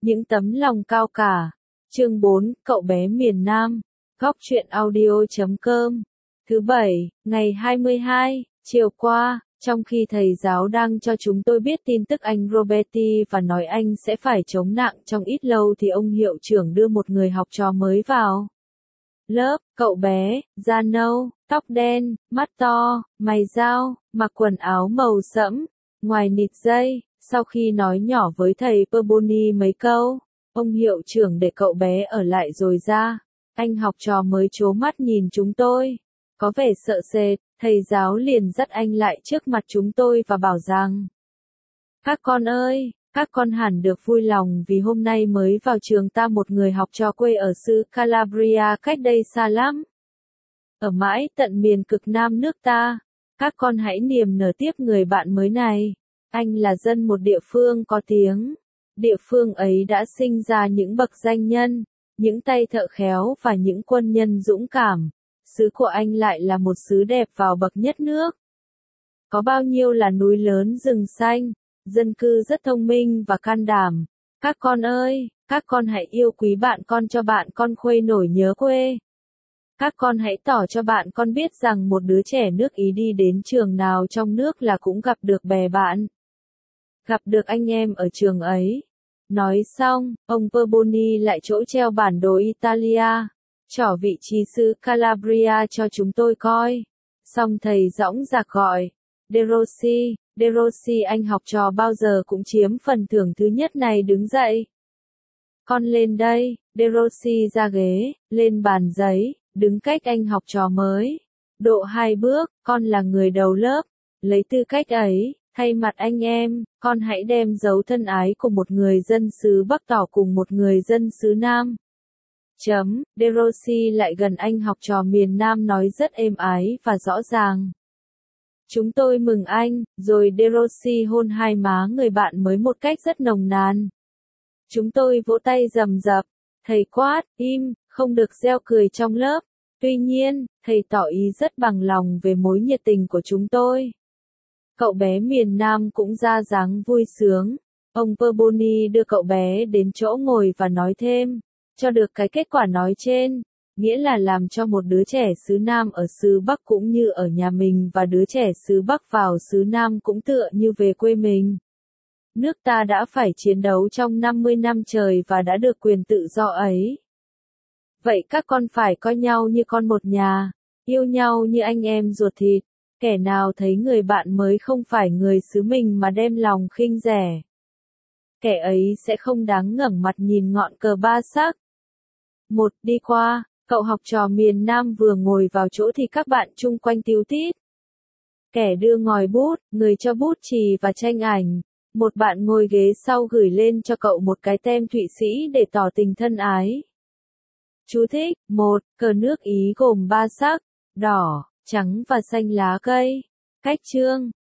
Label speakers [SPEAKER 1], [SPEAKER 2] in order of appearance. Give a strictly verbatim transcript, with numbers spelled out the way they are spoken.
[SPEAKER 1] Những tấm lòng cao cả. Chương bốn, cậu bé miền Nam. Góc truyện audio chấm com. Thứ bảy, ngày hai mươi hai, chiều qua, trong khi thầy giáo đang cho chúng tôi biết tin tức anh Roberti và nói anh sẽ phải chống nặng trong ít lâu thì ông hiệu trưởng đưa một người học trò mới vào lớp. Cậu bé, da nâu, tóc đen, mắt to, mày dao, mặc quần áo màu sẫm, ngoài nịt dây. Sau khi nói nhỏ với thầy Perboni mấy câu, ông hiệu trưởng để cậu bé ở lại rồi ra. Anh học trò mới trố mắt nhìn chúng tôi, có vẻ sợ sệt. Thầy giáo liền dắt anh lại trước mặt chúng tôi và bảo rằng: "Các con ơi, các con hẳn được vui lòng vì hôm nay mới vào trường ta một người học trò quê ở xứ Calabria cách đây xa lắm. Ở mãi tận miền cực nam nước ta. Các con hãy niềm nở tiếp người bạn mới này. Anh là dân một địa phương có tiếng. Địa phương ấy đã sinh ra những bậc danh nhân, những tay thợ khéo và những quân nhân dũng cảm. Xứ của anh lại là một xứ đẹp vào bậc nhất nước. Có bao nhiêu là núi lớn rừng xanh, dân cư rất thông minh và can đảm. Các con ơi, các con hãy yêu quý bạn con cho bạn con khuây nổi nhớ quê. Các con hãy tỏ cho bạn con biết rằng một đứa trẻ nước Ý đi đến trường nào trong nước là cũng gặp được bè bạn. Gặp được anh em ở trường ấy." Nói xong, ông Perboni lại chỗ treo bản đồ Italia, trỏ vị trí xứ Calabria cho chúng tôi coi. Xong thầy dõng dạc gọi: "De Rossi, De Rossi, anh học trò bao giờ cũng chiếm phần thưởng thứ nhất này đứng dậy. Con lên đây." De Rossi ra ghế, lên bàn giấy, đứng cách anh học trò mới độ hai bước. "Con là người đầu lớp, lấy tư cách ấy, thay mặt anh em, con hãy đem dấu thân ái của một người dân xứ Bắc tỏ cùng một người dân xứ Nam." Chấm, De Rossi lại gần anh học trò miền Nam nói rất êm ái và rõ ràng: "Chúng tôi mừng anh." Rồi De Rossi hôn hai má người bạn mới một cách rất nồng nàn. Chúng tôi vỗ tay rầm rập. Thầy quát: "Im, không được reo cười trong lớp." Tuy nhiên, thầy tỏ ý rất bằng lòng về mối nhiệt tình của chúng tôi. Cậu bé miền Nam cũng ra dáng vui sướng. Ông Perboni đưa cậu bé đến chỗ ngồi và nói thêm: "Cho được cái kết quả nói trên, nghĩa là làm cho một đứa trẻ xứ Nam ở xứ Bắc cũng như ở nhà mình và đứa trẻ xứ Bắc vào xứ Nam cũng tựa như về quê mình. Nước ta đã phải chiến đấu trong năm mươi năm trời và đã được quyền tự do ấy. Vậy các con phải coi nhau như con một nhà, yêu nhau như anh em ruột thịt. Kẻ nào thấy người bạn mới không phải người xứ mình mà đem lòng khinh rẻ, kẻ ấy sẽ không đáng ngẩng mặt nhìn ngọn cờ ba sắc." Một đi qua, cậu học trò miền Nam vừa ngồi vào chỗ thì các bạn chung quanh tíu tít. Kẻ đưa ngòi bút, người cho bút chì và tranh ảnh. Một bạn ngồi ghế sau gửi lên cho cậu một cái tem Thụy Sĩ để tỏ tình thân ái. Chú thích: một. Cờ nước Ý gồm ba sắc: đỏ, trắng và xanh lá cây. Cách chương: